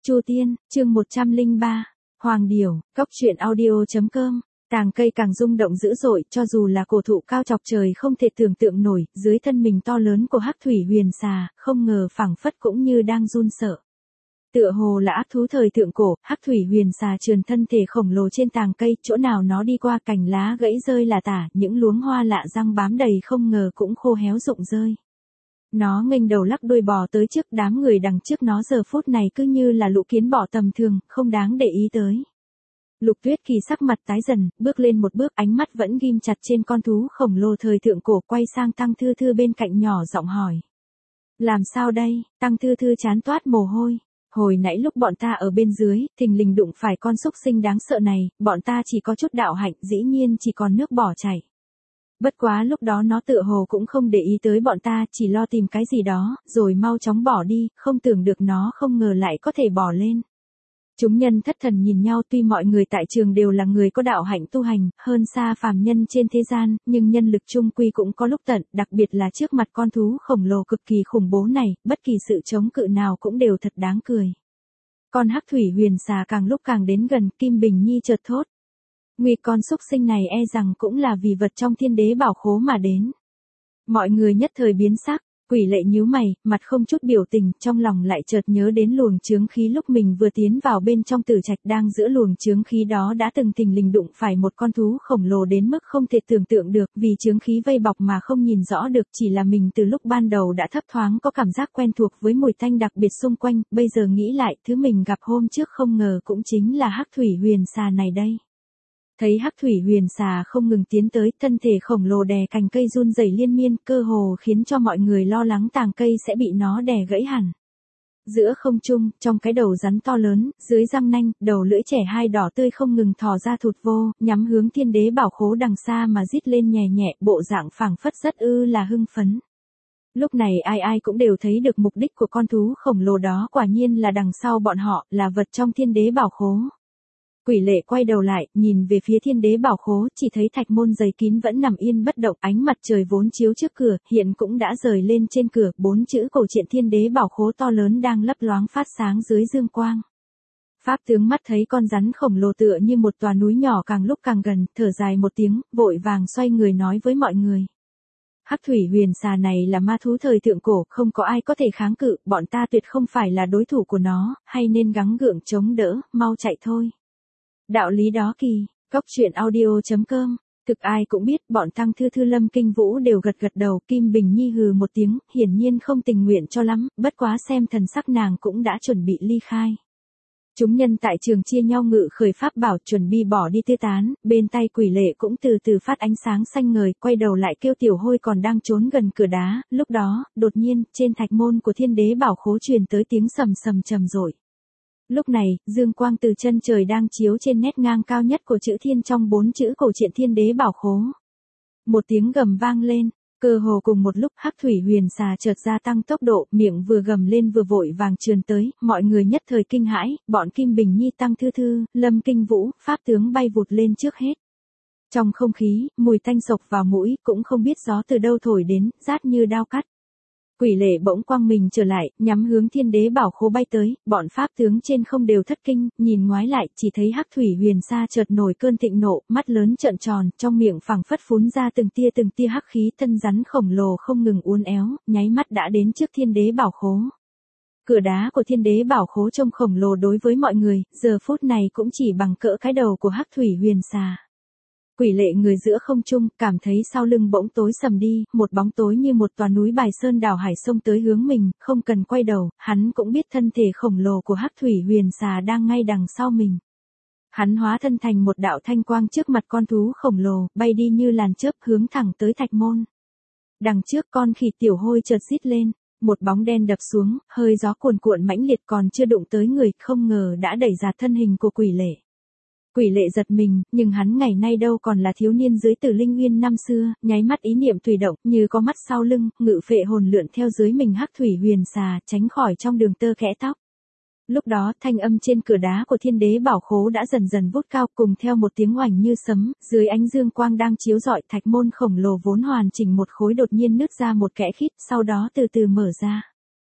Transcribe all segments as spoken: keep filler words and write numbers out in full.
Chu Tiên, chương một trăm lẻ ba, Hoàng Điểu, Cốc truyện audio.com. Tàng cây càng rung động dữ dội, cho dù là cổ thụ cao chọc trời không thể tưởng tượng nổi, dưới thân mình to lớn của Hắc Thủy Huyền Xà, không ngờ phảng phất cũng như đang run sợ. Tựa hồ là ác thú thời thượng cổ, Hắc Thủy Huyền Xà trườn thân thể khổng lồ trên tàng cây, chỗ nào nó đi qua cành lá gãy rơi là tả, những luống hoa lạ răng bám đầy không ngờ cũng khô héo rụng rơi. Nó nghênh đầu lắc đuôi bò tới trước, đám người đằng trước nó giờ phút này cứ như là lũ kiến bò tầm thường, không đáng để ý tới. Lục Tuyết Kỳ sắc mặt tái dần, bước lên một bước, ánh mắt vẫn ghim chặt trên con thú khổng lồ thời thượng cổ, quay sang Tăng Thư Thư bên cạnh nhỏ giọng hỏi. Làm sao đây? Tăng Thư Thư chán toát mồ hôi. Hồi nãy lúc bọn ta ở bên dưới, thình lình đụng phải con xúc sinh đáng sợ này, bọn ta chỉ có chút đạo hạnh, dĩ nhiên chỉ còn nước bỏ chảy. Bất quá lúc đó nó tựa hồ cũng không để ý tới bọn ta, chỉ lo tìm cái gì đó, rồi mau chóng bỏ đi, không tưởng được nó không ngờ lại có thể bỏ lên. Chúng nhân thất thần nhìn nhau, tuy mọi người tại trường đều là người có đạo hạnh tu hành, hơn xa phàm nhân trên thế gian, nhưng nhân lực chung quy cũng có lúc tận, đặc biệt là trước mặt con thú khổng lồ cực kỳ khủng bố này, bất kỳ sự chống cự nào cũng đều thật đáng cười. Con Hắc Thủy Huyền Xà càng lúc càng đến gần, Kim Bình Nhi chợt thốt. Nguy, con xúc sinh này e rằng cũng là vì vật trong thiên đế bảo khố mà đến. Mọi người nhất thời biến sắc, Quỷ Lệ nhíu mày, mặt không chút biểu tình, trong lòng lại chợt nhớ đến luồng chướng khí lúc mình vừa tiến vào bên trong tử trạch, đang giữa luồng chướng khí đó đã từng thình lình đụng phải một con thú khổng lồ đến mức không thể tưởng tượng được, vì chướng khí vây bọc mà không nhìn rõ được, chỉ là mình từ lúc ban đầu đã thấp thoáng có cảm giác quen thuộc với mùi tanh đặc biệt xung quanh, bây giờ nghĩ lại, thứ mình gặp hôm trước không ngờ cũng chính là Hắc Thủy Huyền Xà này đây. Thấy Hắc Thủy Huyền Xà không ngừng tiến tới, thân thể khổng lồ đè cành cây run rẩy liên miên, cơ hồ khiến cho mọi người lo lắng tàng cây sẽ bị nó đè gãy hẳn. Giữa không trung, trong cái đầu rắn to lớn, dưới răng nanh, đầu lưỡi trẻ hai đỏ tươi không ngừng thò ra thụt vô, nhắm hướng thiên đế bảo khố đằng xa mà rít lên nhẹ nhẹ, bộ dạng phảng phất rất ư là hưng phấn. Lúc này ai ai cũng đều thấy được mục đích của con thú khổng lồ đó, quả nhiên là đằng sau bọn họ, là vật trong thiên đế bảo khố. Quỷ Lệ quay đầu lại, nhìn về phía thiên đế bảo khố, chỉ thấy thạch môn dày kín vẫn nằm yên bất động, ánh mặt trời vốn chiếu trước cửa, hiện cũng đã rời lên trên cửa, bốn chữ cổ truyện thiên đế bảo khố to lớn đang lấp loáng phát sáng dưới dương quang. Pháp tướng mắt thấy con rắn khổng lồ tựa như một tòa núi nhỏ càng lúc càng gần, thở dài một tiếng, vội vàng xoay người nói với mọi người. Hắc Thủy Huyền Xà này là ma thú thời thượng cổ, không có ai có thể kháng cự, bọn ta tuyệt không phải là đối thủ của nó, hay nên gắng gượng chống đỡ, mau chạy thôi. Đạo lý đó kỳ, Cốc truyện audio.com, thực ai cũng biết, bọn Tăng Thư Thư Lâm Kinh Vũ đều gật gật đầu, Kim Bình Nhi hừ một tiếng, hiển nhiên không tình nguyện cho lắm, bất quá xem thần sắc nàng cũng đã chuẩn bị ly khai. Chúng nhân tại trường chia nhau ngự khởi pháp bảo, chuẩn bị bỏ đi tê tán, bên tay Quỷ Lệ cũng từ từ phát ánh sáng xanh ngời, quay đầu lại kêu Tiểu Hôi còn đang trốn gần cửa đá, lúc đó, đột nhiên, trên thạch môn của thiên đế bảo khố truyền tới tiếng sầm sầm trầm rội. Lúc này, dương quang từ chân trời đang chiếu trên nét ngang cao nhất của chữ thiên trong bốn chữ cổ truyện thiên đế bảo khố. Một tiếng gầm vang lên, cơ hồ cùng một lúc Hắc Thủy Huyền Xà chợt gia tăng tốc độ, miệng vừa gầm lên vừa vội vàng trườn tới, mọi người nhất thời kinh hãi, bọn Kim Bình Nhi, Tăng Thư Thư, Lâm Kinh Vũ, pháp tướng bay vụt lên trước hết. Trong không khí, mùi tanh sộc vào mũi, cũng không biết gió từ đâu thổi đến, rát như đao cắt. Quỷ Lệ bỗng quăng mình trở lại, nhắm hướng thiên đế bảo khố bay tới, bọn pháp tướng trên không đều thất kinh, nhìn ngoái lại, chỉ thấy Hắc Thủy Huyền Xà chợt nổi cơn thịnh nộ, mắt lớn trợn tròn, trong miệng phảng phất phún ra từng tia từng tia hắc khí, thân rắn khổng lồ không ngừng uốn éo, nháy mắt đã đến trước thiên đế bảo khố. Cửa đá của thiên đế bảo khố trông khổng lồ đối với mọi người, giờ phút này cũng chỉ bằng cỡ cái đầu của Hắc Thủy Huyền Xà. Quỷ Lệ người giữa không trung, cảm thấy sau lưng bỗng tối sầm đi, một bóng tối như một tòa núi bài sơn đảo hải xông tới hướng mình, không cần quay đầu, hắn cũng biết thân thể khổng lồ của Hắc Thủy Huyền Xà đang ngay đằng sau mình. Hắn hóa thân thành một đạo thanh quang trước mặt con thú khổng lồ, bay đi như làn chớp hướng thẳng tới thạch môn. Đằng trước con khỉ Tiểu Hôi chợt rít lên, một bóng đen đập xuống, hơi gió cuồn cuộn mãnh liệt còn chưa đụng tới người, không ngờ đã đẩy ra thân hình của Quỷ Lệ. Quỷ Lệ giật mình, nhưng hắn ngày nay đâu còn là thiếu niên dưới Tử Linh Uyên năm xưa, nháy mắt ý niệm tùy động, như có mắt sau lưng, ngự phệ hồn lượn theo dưới mình Hắc Thủy Huyền Xà, tránh khỏi trong đường tơ kẽ tóc. Lúc đó, thanh âm trên cửa đá của thiên đế bảo khố đã dần dần vút cao, cùng theo một tiếng oành như sấm, dưới ánh dương quang đang chiếu rọi, thạch môn khổng lồ vốn hoàn chỉnh một khối đột nhiên nứt ra một kẽ khít, sau đó từ từ mở ra.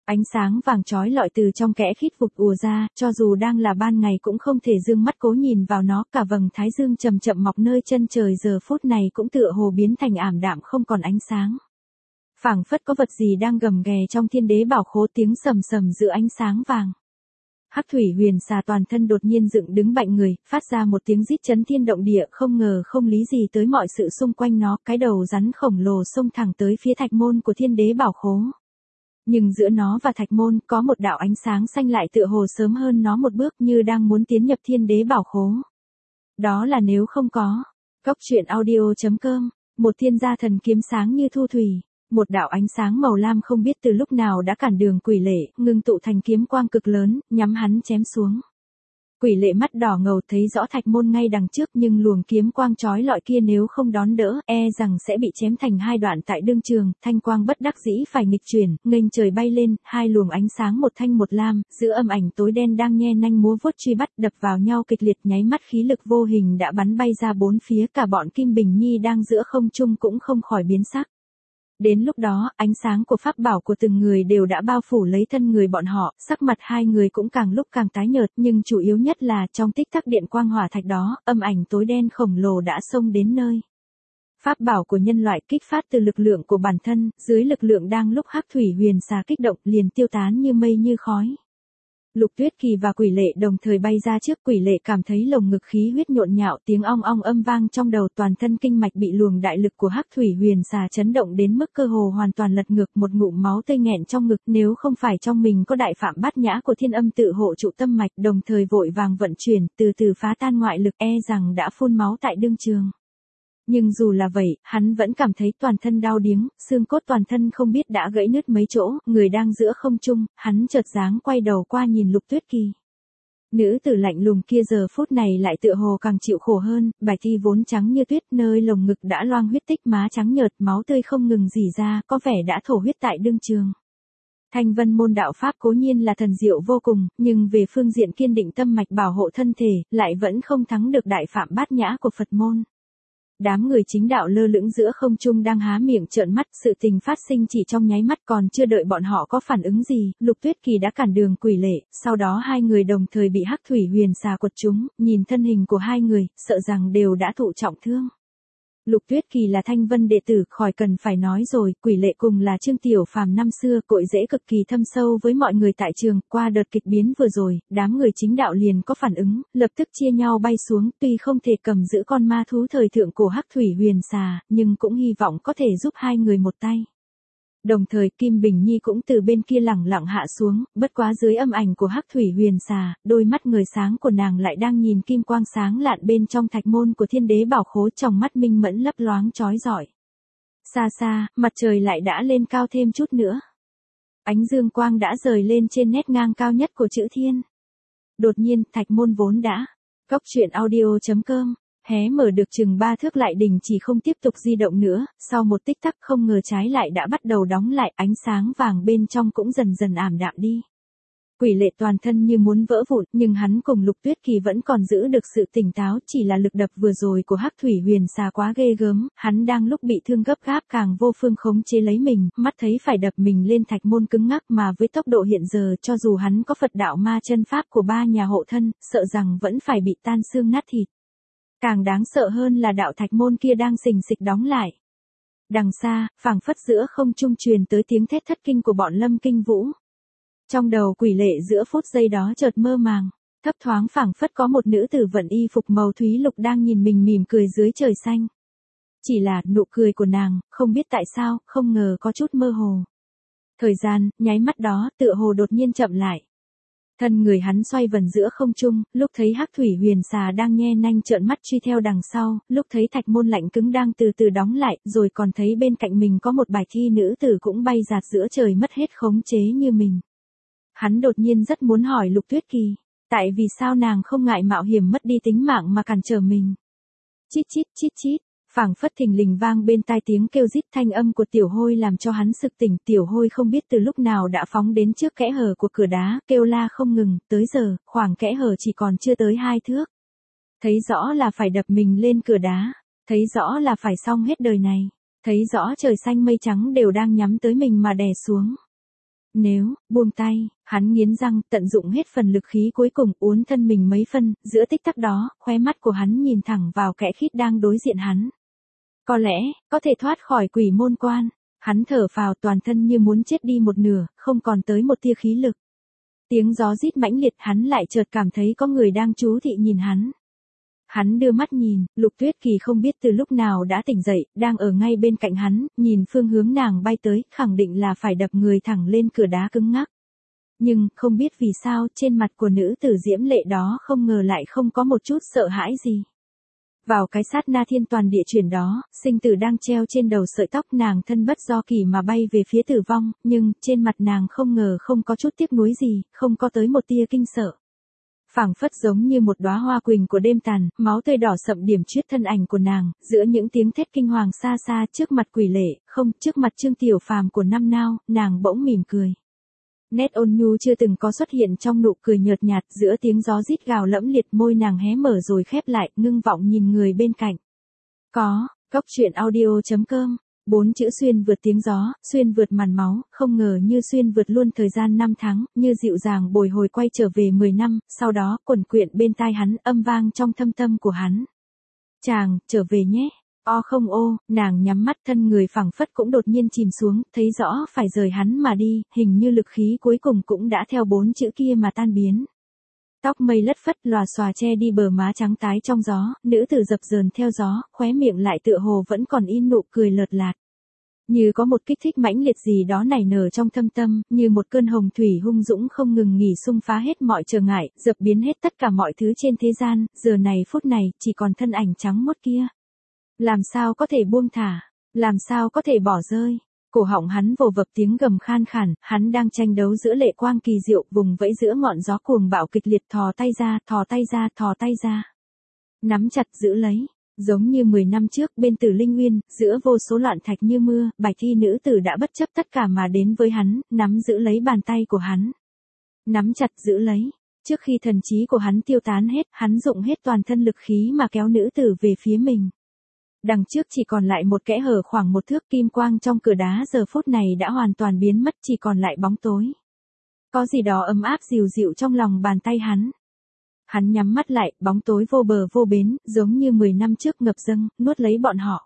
Ánh sáng vàng chói lọi từ trong kẽ khít vụt ùa ra, cho dù đang là ban ngày cũng không thể dương mắt cố nhìn vào nó, cả vầng thái dương chậm chậm mọc nơi chân trời giờ phút này cũng tựa hồ biến thành ảm đạm không còn ánh sáng. Phảng phất có vật gì đang gầm ghè trong thiên đế bảo khố, tiếng sầm sầm giữa ánh sáng vàng. Hắc thủy huyền xà toàn thân đột nhiên dựng đứng bạnh người, phát ra một tiếng rít chấn thiên động địa, không ngờ không lý gì tới mọi sự xung quanh nó, cái đầu rắn khổng lồ xông thẳng tới phía thạch môn của thiên đế bảo khố. Nhưng giữa nó và thạch môn có một đạo ánh sáng xanh lại tựa hồ sớm hơn nó một bước, như đang muốn tiến nhập thiên đế bảo khố. Đó là nếu không có. Cốc truyện audio chấm com, một thiên gia thần kiếm sáng như thu thủy. Một đạo ánh sáng màu lam không biết từ lúc nào đã cản đường quỷ lệ, ngưng tụ thành kiếm quang cực lớn, nhắm hắn chém xuống. Quỷ lệ mắt đỏ ngầu thấy rõ thạch môn ngay đằng trước, nhưng luồng kiếm quang chói lọi kia nếu không đón đỡ, e rằng sẽ bị chém thành hai đoạn tại đương trường. Thanh quang bất đắc dĩ phải nghịch chuyển, nghênh trời bay lên, hai luồng ánh sáng một thanh một lam, giữa âm ảnh tối đen đang nhe nanh múa vuốt truy bắt đập vào nhau kịch liệt, nháy mắt khí lực vô hình đã bắn bay ra bốn phía, cả bọn Kim Bình Nhi đang giữa không trung cũng không khỏi biến sắc. Đến lúc đó, ánh sáng của pháp bảo của từng người đều đã bao phủ lấy thân người bọn họ, sắc mặt hai người cũng càng lúc càng tái nhợt, nhưng chủ yếu nhất là trong tích tắc điện quang hỏa thạch đó, âm ảnh tối đen khổng lồ đã xông đến nơi. Pháp bảo của nhân loại kích phát từ lực lượng của bản thân, dưới lực lượng đang lúc Hắc thủy huyền xà kích động liền tiêu tán như mây như khói. Lục Tuyết Kỳ và Quỷ Lệ đồng thời bay ra trước. Quỷ Lệ cảm thấy lồng ngực khí huyết nhộn nhạo, tiếng ong ong âm vang trong đầu, toàn thân kinh mạch bị luồng đại lực của Hắc thủy huyền xà chấn động đến mức cơ hồ hoàn toàn lật ngược, một ngụm máu tươi nghẹn trong ngực, nếu không phải trong mình có đại phạm bát nhã của Thiên Âm tự hộ trụ tâm mạch, đồng thời vội vàng vận chuyển, từ từ phá tan ngoại lực, e rằng đã phun máu tại đương trường. Nhưng dù là vậy, hắn vẫn cảm thấy toàn thân đau điếng, xương cốt toàn thân không biết đã gãy nứt mấy chỗ, người đang giữa không trung, hắn chợt dáng quay đầu qua nhìn Lục Tuyết Kỳ. Nữ tử lạnh lùng kia giờ phút này lại tựa hồ càng chịu khổ hơn, bạch y vốn trắng như tuyết, nơi lồng ngực đã loang huyết tích, má trắng nhợt, máu tươi không ngừng rỉ ra, có vẻ đã thổ huyết tại đương trường. Thanh Vân môn đạo pháp cố nhiên là thần diệu vô cùng, nhưng về phương diện kiên định tâm mạch bảo hộ thân thể, lại vẫn không thắng được đại phạm bát nhã của Phật môn. Đám người chính đạo lơ lửng giữa không trung đang há miệng trợn mắt, sự tình phát sinh chỉ trong nháy mắt, còn chưa đợi bọn họ có phản ứng gì, Lục Tuyết Kỳ đã cản đường Quỷ Lệ, sau đó hai người đồng thời bị Hắc thủy huyền xà quật trúng, nhìn thân hình của hai người, sợ rằng đều đã thụ trọng thương. Lục Tuyết Kỳ là Thanh Vân đệ tử, khỏi cần phải nói rồi, Quỷ Lệ cùng là Trương Tiểu Phàm năm xưa, cội rễ cực kỳ thâm sâu với mọi người tại trường, qua đợt kịch biến vừa rồi, đám người chính đạo liền có phản ứng, lập tức chia nhau bay xuống, tuy không thể cầm giữ con ma thú thời thượng của Hắc thủy huyền xà, nhưng cũng hy vọng có thể giúp hai người một tay. Đồng thời Kim Bình Nhi cũng từ bên kia lẳng lặng hạ xuống, bất quá dưới âm ảnh của Hắc thủy huyền xà, đôi mắt người sáng của nàng lại đang nhìn kim quang sáng lạn bên trong thạch môn của thiên đế bảo khố, trong mắt minh mẫn lấp loáng chói rọi. Xa xa, mặt trời lại đã lên cao thêm chút nữa. Ánh dương quang đã rời lên trên nét ngang cao nhất của chữ thiên. Đột nhiên, thạch môn vốn đã. Cốc truyện audio chấm com hé mở được chừng ba thước lại đình chỉ không tiếp tục di động nữa, sau một tích tắc không ngờ trái lại đã bắt đầu đóng lại, ánh sáng vàng bên trong cũng dần dần ảm đạm đi. Quỷ Lệ toàn thân như muốn vỡ vụn, nhưng hắn cùng Lục Tuyết Kỳ vẫn còn giữ được sự tỉnh táo, chỉ là lực đập vừa rồi của Hắc thủy huyền xà quá ghê gớm, hắn đang lúc bị thương gấp gáp càng vô phương khống chế lấy mình, mắt thấy phải đập mình lên thạch môn cứng ngắc, mà với tốc độ hiện giờ cho dù hắn có Phật đạo ma chân pháp của ba nhà hộ thân, sợ rằng vẫn phải bị tan xương nát thịt. Càng đáng sợ hơn là đạo thạch môn kia đang xình xịch đóng lại. Đằng xa, phảng phất giữa không trung truyền tới tiếng thét thất kinh của bọn Lâm Kinh Vũ. Trong đầu Quỷ Lệ giữa phút giây đó chợt mơ màng, thấp thoáng phảng phất có một nữ tử vận y phục màu thúy lục đang nhìn mình mỉm cười dưới trời xanh. Chỉ là nụ cười của nàng, không biết tại sao, không ngờ có chút mơ hồ. Thời gian, nháy mắt đó, tựa hồ đột nhiên chậm lại. Thân người hắn xoay vần giữa không trung, lúc thấy Hắc thủy huyền xà đang nhe nanh trợn mắt truy theo đằng sau, lúc thấy thạch môn lạnh cứng đang từ từ đóng lại, rồi còn thấy bên cạnh mình có một bài thi nữ tử cũng bay dạt giữa trời mất hết khống chế như mình. Hắn đột nhiên rất muốn hỏi Lục Tuyết Kỳ, tại vì sao nàng không ngại mạo hiểm mất đi tính mạng mà cản trở mình. Chít chít chít chít, phảng phất thình lình vang bên tai tiếng kêu rít, thanh âm của Tiểu Hôi làm cho hắn sực tỉnh. Tiểu Hôi không biết từ lúc nào đã phóng đến trước kẽ hở của cửa đá, kêu la không ngừng, tới giờ, khoảng kẽ hở chỉ còn chưa tới hai thước. Thấy rõ là phải đập mình lên cửa đá, thấy rõ là phải xong hết đời này, thấy rõ trời xanh mây trắng đều đang nhắm tới mình mà đè xuống. Nếu, buông tay, hắn nghiến răng, tận dụng hết phần lực khí cuối cùng uốn thân mình mấy phân, giữa tích tắc đó, khóe mắt của hắn nhìn thẳng vào kẻ khít đang đối diện hắn. Có lẽ, có thể thoát khỏi quỷ môn quan. Hắn thở phào toàn thân như muốn chết đi một nửa, không còn tới một tia khí lực. Tiếng gió rít mãnh liệt hắn lại chợt cảm thấy có người đang chú thị nhìn hắn. Hắn đưa mắt nhìn, Lục Tuyết Kỳ không biết từ lúc nào đã tỉnh dậy, đang ở ngay bên cạnh hắn, nhìn phương hướng nàng bay tới, khẳng định là phải đập người thẳng lên cửa đá cứng ngắc. Nhưng, không biết vì sao, trên mặt của nữ tử diễm lệ đó không ngờ lại không có một chút sợ hãi gì. Vào cái sát na thiên toàn địa chuyển đó, sinh tử đang treo trên đầu sợi tóc nàng thân bất do kỳ mà bay về phía tử vong, nhưng, trên mặt nàng không ngờ không có chút tiếc nuối gì, không có tới một tia kinh sợ. Phảng phất giống như một đóa hoa quỳnh của đêm tàn, máu tươi đỏ sậm điểm chuyết thân ảnh của nàng, giữa những tiếng thét kinh hoàng xa xa trước mặt quỷ lệ, không, trước mặt Trương Tiểu Phàm của năm nao, nàng bỗng mỉm cười. Nét ôn nhu chưa từng có xuất hiện trong nụ cười nhợt nhạt, giữa tiếng gió rít gào lẫm liệt, môi nàng hé mở rồi khép lại, ngưng vọng nhìn người bên cạnh. Có, Cốc Truyện Audio chấm com. Bốn chữ xuyên vượt tiếng gió, xuyên vượt màn máu, không ngờ như xuyên vượt luôn thời gian năm tháng, như dịu dàng bồi hồi quay trở về mười năm, sau đó quẩn quyện bên tai hắn, âm vang trong thâm tâm của hắn. Chàng, trở về nhé. O không ô, nàng nhắm mắt, thân người phẳng phất cũng đột nhiên chìm xuống, thấy rõ phải rời hắn mà đi, hình như lực khí cuối cùng cũng đã theo bốn chữ kia mà tan biến. Tóc mây lất phất lòa xòa che đi bờ má trắng tái trong gió, nữ tử dập dờn theo gió, khóe miệng lại tựa hồ vẫn còn in nụ cười lợt lạt. Như có một kích thích mãnh liệt gì đó nảy nở trong thâm tâm, như một cơn hồng thủy hung dũng không ngừng nghỉ xung phá hết mọi trở ngại, dập biến hết tất cả mọi thứ trên thế gian, giờ này phút này, chỉ còn thân ảnh trắng muốt kia. Làm sao có thể buông thả, làm sao có thể bỏ rơi. Cổ họng hắn vồ vập tiếng gầm khan khản, hắn đang tranh đấu giữa lệ quang kỳ diệu, vùng vẫy giữa ngọn gió cuồng bạo kịch liệt, thò tay ra, thò tay ra, thò tay ra. Nắm chặt giữ lấy, giống như mười năm trước bên Tử Linh Uyên, giữa vô số loạn thạch như mưa, Bạch y nữ tử đã bất chấp tất cả mà đến với hắn, nắm giữ lấy bàn tay của hắn. Nắm chặt giữ lấy, trước khi thần trí của hắn tiêu tán hết, hắn dụng hết toàn thân lực khí mà kéo nữ tử về phía mình. Đằng trước chỉ còn lại một kẽ hở khoảng một thước, kim quang trong cửa đá giờ phút này đã hoàn toàn biến mất, chỉ còn lại bóng tối. Có gì đó ấm áp dịu dịu trong lòng bàn tay hắn. Hắn nhắm mắt lại, bóng tối vô bờ vô bến, giống như mười năm trước ngập dâng, nuốt lấy bọn họ.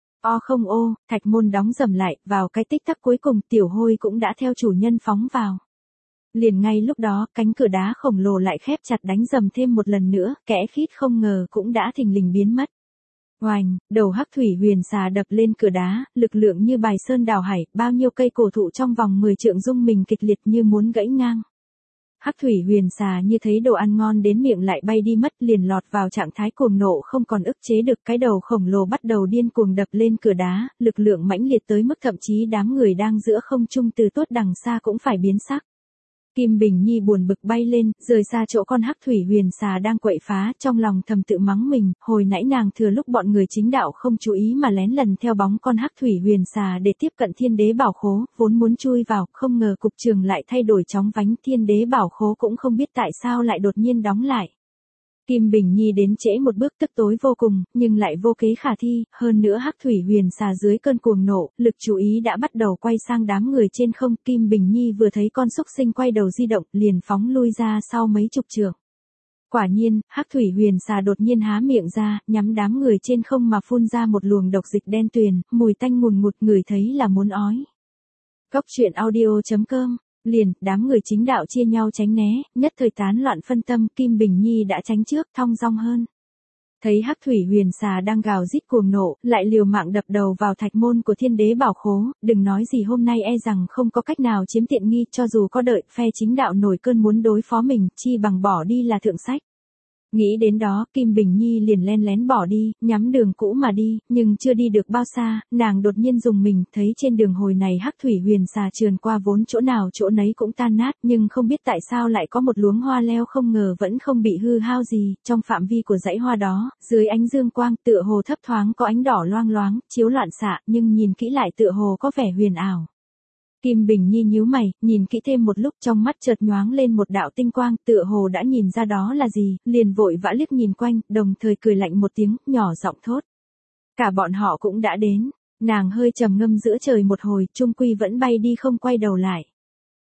O không ô, thạch môn đóng rầm lại, vào cái tích tắc cuối cùng, Tiểu Hôi cũng đã theo chủ nhân phóng vào. Liền ngay lúc đó, cánh cửa đá khổng lồ lại khép chặt đánh rầm thêm một lần nữa, kẽ khít không ngờ cũng đã thình lình biến mất. Oành, đầu hắc thủy huyền xà đập lên cửa đá, lực lượng như bài sơn đào hải, bao nhiêu cây cổ thụ trong vòng mười trượng rung mình kịch liệt như muốn gãy ngang. Hắc thủy huyền xà như thấy đồ ăn ngon đến miệng lại bay đi mất, liền lọt vào trạng thái cuồng nộ không còn ức chế được, cái đầu khổng lồ bắt đầu điên cuồng đập lên cửa đá, lực lượng mãnh liệt tới mức thậm chí đám người đang giữa không trung từ tuốt đằng xa cũng phải biến sắc. Kim Bình Nhi buồn bực bay lên, rời xa chỗ con hắc thủy huyền xà đang quậy phá, trong lòng thầm tự mắng mình, hồi nãy nàng thừa lúc bọn người chính đạo không chú ý mà lén lần theo bóng con hắc thủy huyền xà để tiếp cận Thiên Đế Bảo Khố, vốn muốn chui vào, không ngờ cục trường lại thay đổi chóng vánh, Thiên Đế Bảo Khố cũng không biết tại sao lại đột nhiên đóng lại. Kim Bình Nhi đến trễ một bước, tức tối vô cùng, nhưng lại vô kế khả thi, hơn nữa hắc thủy huyền xà dưới cơn cuồng nộ, lực chú ý đã bắt đầu quay sang đám người trên không, Kim Bình Nhi vừa thấy con xúc sinh quay đầu di động, liền phóng lui ra sau mấy chục trượng. Quả nhiên, hắc thủy huyền xà đột nhiên há miệng ra, nhắm đám người trên không mà phun ra một luồng độc dịch đen tuyền, mùi tanh ngùn ngụt, người thấy là muốn ói. Cốc Truyện Audio chấm com. Liền, đám người chính đạo chia nhau tránh né, nhất thời tán loạn phân tâm, Kim Bình Nhi đã tránh trước, thong dong hơn. Thấy hắc thủy huyền xà đang gào rít cuồng nộ, lại liều mạng đập đầu vào thạch môn của Thiên Đế Bảo Khố, đừng nói gì hôm nay e rằng không có cách nào chiếm tiện nghi, cho dù có đợi phe chính đạo nổi cơn muốn đối phó mình, chi bằng bỏ đi là thượng sách. Nghĩ đến đó, Kim Bình Nhi liền len lén bỏ đi, nhắm đường cũ mà đi, nhưng chưa đi được bao xa, nàng đột nhiên dùng mình, thấy trên đường hồi này hắc thủy huyền xà trườn qua vốn chỗ nào chỗ nấy cũng tan nát, nhưng không biết tại sao lại có một luống hoa leo không ngờ vẫn không bị hư hao gì, trong phạm vi của dãy hoa đó, dưới ánh dương quang, tựa hồ thấp thoáng có ánh đỏ loang loáng, chiếu loạn xạ, nhưng nhìn kỹ lại tựa hồ có vẻ huyền ảo. Kim Bình Nhi nhíu mày, nhìn kỹ thêm một lúc, trong mắt chợt nhoáng lên một đạo tinh quang, tựa hồ đã nhìn ra đó là gì, liền vội vã liếc nhìn quanh, đồng thời cười lạnh một tiếng, nhỏ giọng thốt. Cả bọn họ cũng đã đến, nàng hơi trầm ngâm giữa trời một hồi, chung quy vẫn bay đi không quay đầu lại.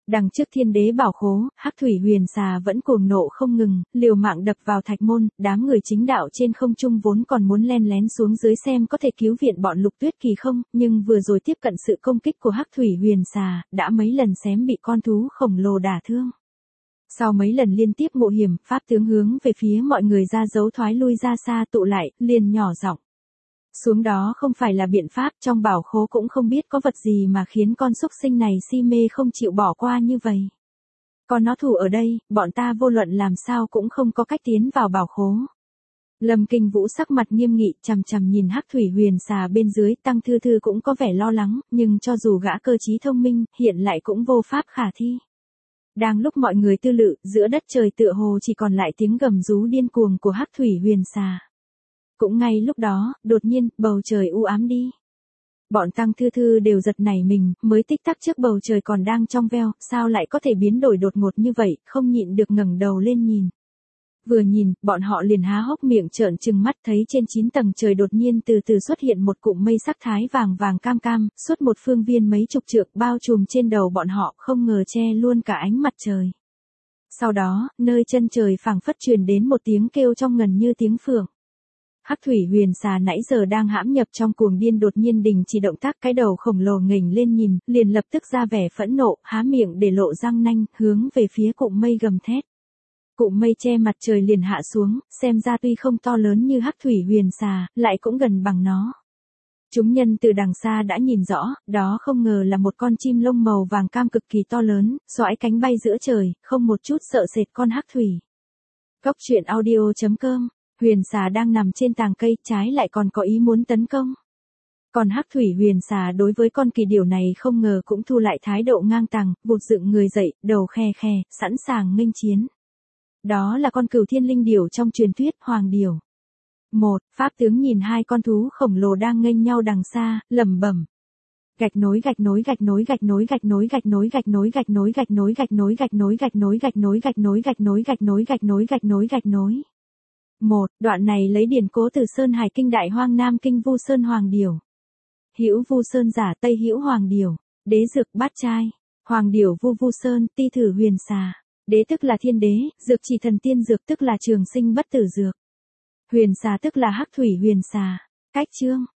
Đằng trước thiên đế bảo khố, hắc thủy huyền xà vẫn cuồng nộ không ngừng, liều mạng đập vào thạch môn, đám người chính đạo trên không trung vốn còn muốn len lén xuống dưới xem có thể cứu viện bọn Lục Tuyết Kỳ không, nhưng vừa rồi tiếp cận sự công kích của hắc thủy huyền xà, đã mấy lần xém bị con thú khổng lồ đả thương. Sau mấy lần liên tiếp ngộ hiểm, pháp tướng hướng về phía mọi người ra dấu thoái lui ra xa tụ lại, liền nhỏ giọng. Xuống đó không phải là biện pháp, trong bảo khố cũng không biết có vật gì mà khiến con súc sinh này si mê không chịu bỏ qua như vậy. Còn nó thủ ở đây, bọn ta vô luận làm sao cũng không có cách tiến vào bảo khố. Lâm Kinh Vũ sắc mặt nghiêm nghị, chằm chằm nhìn hắc thủy huyền xà bên dưới, Tăng Thư Thư cũng có vẻ lo lắng, nhưng cho dù gã cơ trí thông minh, hiện lại cũng vô pháp khả thi. Đang lúc mọi người tư lự, giữa đất trời tựa hồ chỉ còn lại tiếng gầm rú điên cuồng của hắc thủy huyền xà. Cũng ngay lúc đó, đột nhiên, bầu trời u ám đi. Bọn Tăng Thư Thư đều giật nảy mình, mới tích tắc trước bầu trời còn đang trong veo, sao lại có thể biến đổi đột ngột như vậy, không nhịn được ngẩng đầu lên nhìn. Vừa nhìn, bọn họ liền há hốc miệng trợn trừng mắt thấy trên chín tầng trời đột nhiên từ từ xuất hiện một cụm mây sắc thái vàng vàng cam cam, suốt một phương viên mấy chục trượng bao trùm trên đầu bọn họ, không ngờ che luôn cả ánh mặt trời. Sau đó, nơi chân trời phảng phất truyền đến một tiếng kêu trong ngần như tiếng phượng. Hắc thủy huyền xà nãy giờ đang hãm nhập trong cuồng điên đột nhiên đình chỉ động tác, cái đầu khổng lồ nghềnh lên nhìn, liền lập tức ra vẻ phẫn nộ, há miệng để lộ răng nanh, hướng về phía cụm mây gầm thét. Cụm mây che mặt trời liền hạ xuống, xem ra tuy không to lớn như hắc thủy huyền xà, lại cũng gần bằng nó. Chúng nhân từ đằng xa đã nhìn rõ, đó không ngờ là một con chim lông màu vàng cam cực kỳ to lớn, xoãi cánh bay giữa trời, không một chút sợ sệt con hắc thủy. Góc truyện audio chấm com. Huyền xà đang nằm trên tàng cây, trái lại còn có ý muốn tấn công. Còn hắc thủy huyền xà đối với con kỳ điểu này không ngờ cũng thu lại thái độ ngang tàng, vụt dựng người dậy, đầu khe khe, sẵn sàng nghênh chiến. Đó là con cửu thiên linh điểu trong truyền thuyết, hoàng điểu. Một, pháp tướng nhìn hai con thú khổng lồ đang nghênh nhau đằng xa, lẩm bẩm. Gạch nối gạch nối gạch nối gạch nối gạch nối gạch nối gạch nối gạch nối gạch nối gạch nối gạch nối gạch nối gạch nối gạch nối gạch nối gạch nối gạch nối gạch nối gạch nối. Một, đoạn này lấy điển cố từ Sơn Hải Kinh Đại Hoang Nam Kinh Vu Sơn Hoàng Điểu. Hữu Vu Sơn giả Tây Hữu Hoàng Điểu, đế dược bát trai, Hoàng Điểu Vu Vu Sơn, ti thử huyền xà. Đế tức là thiên đế, dược chỉ thần tiên dược tức là trường sinh bất tử dược. Huyền xà tức là hắc thủy huyền xà. Cách chương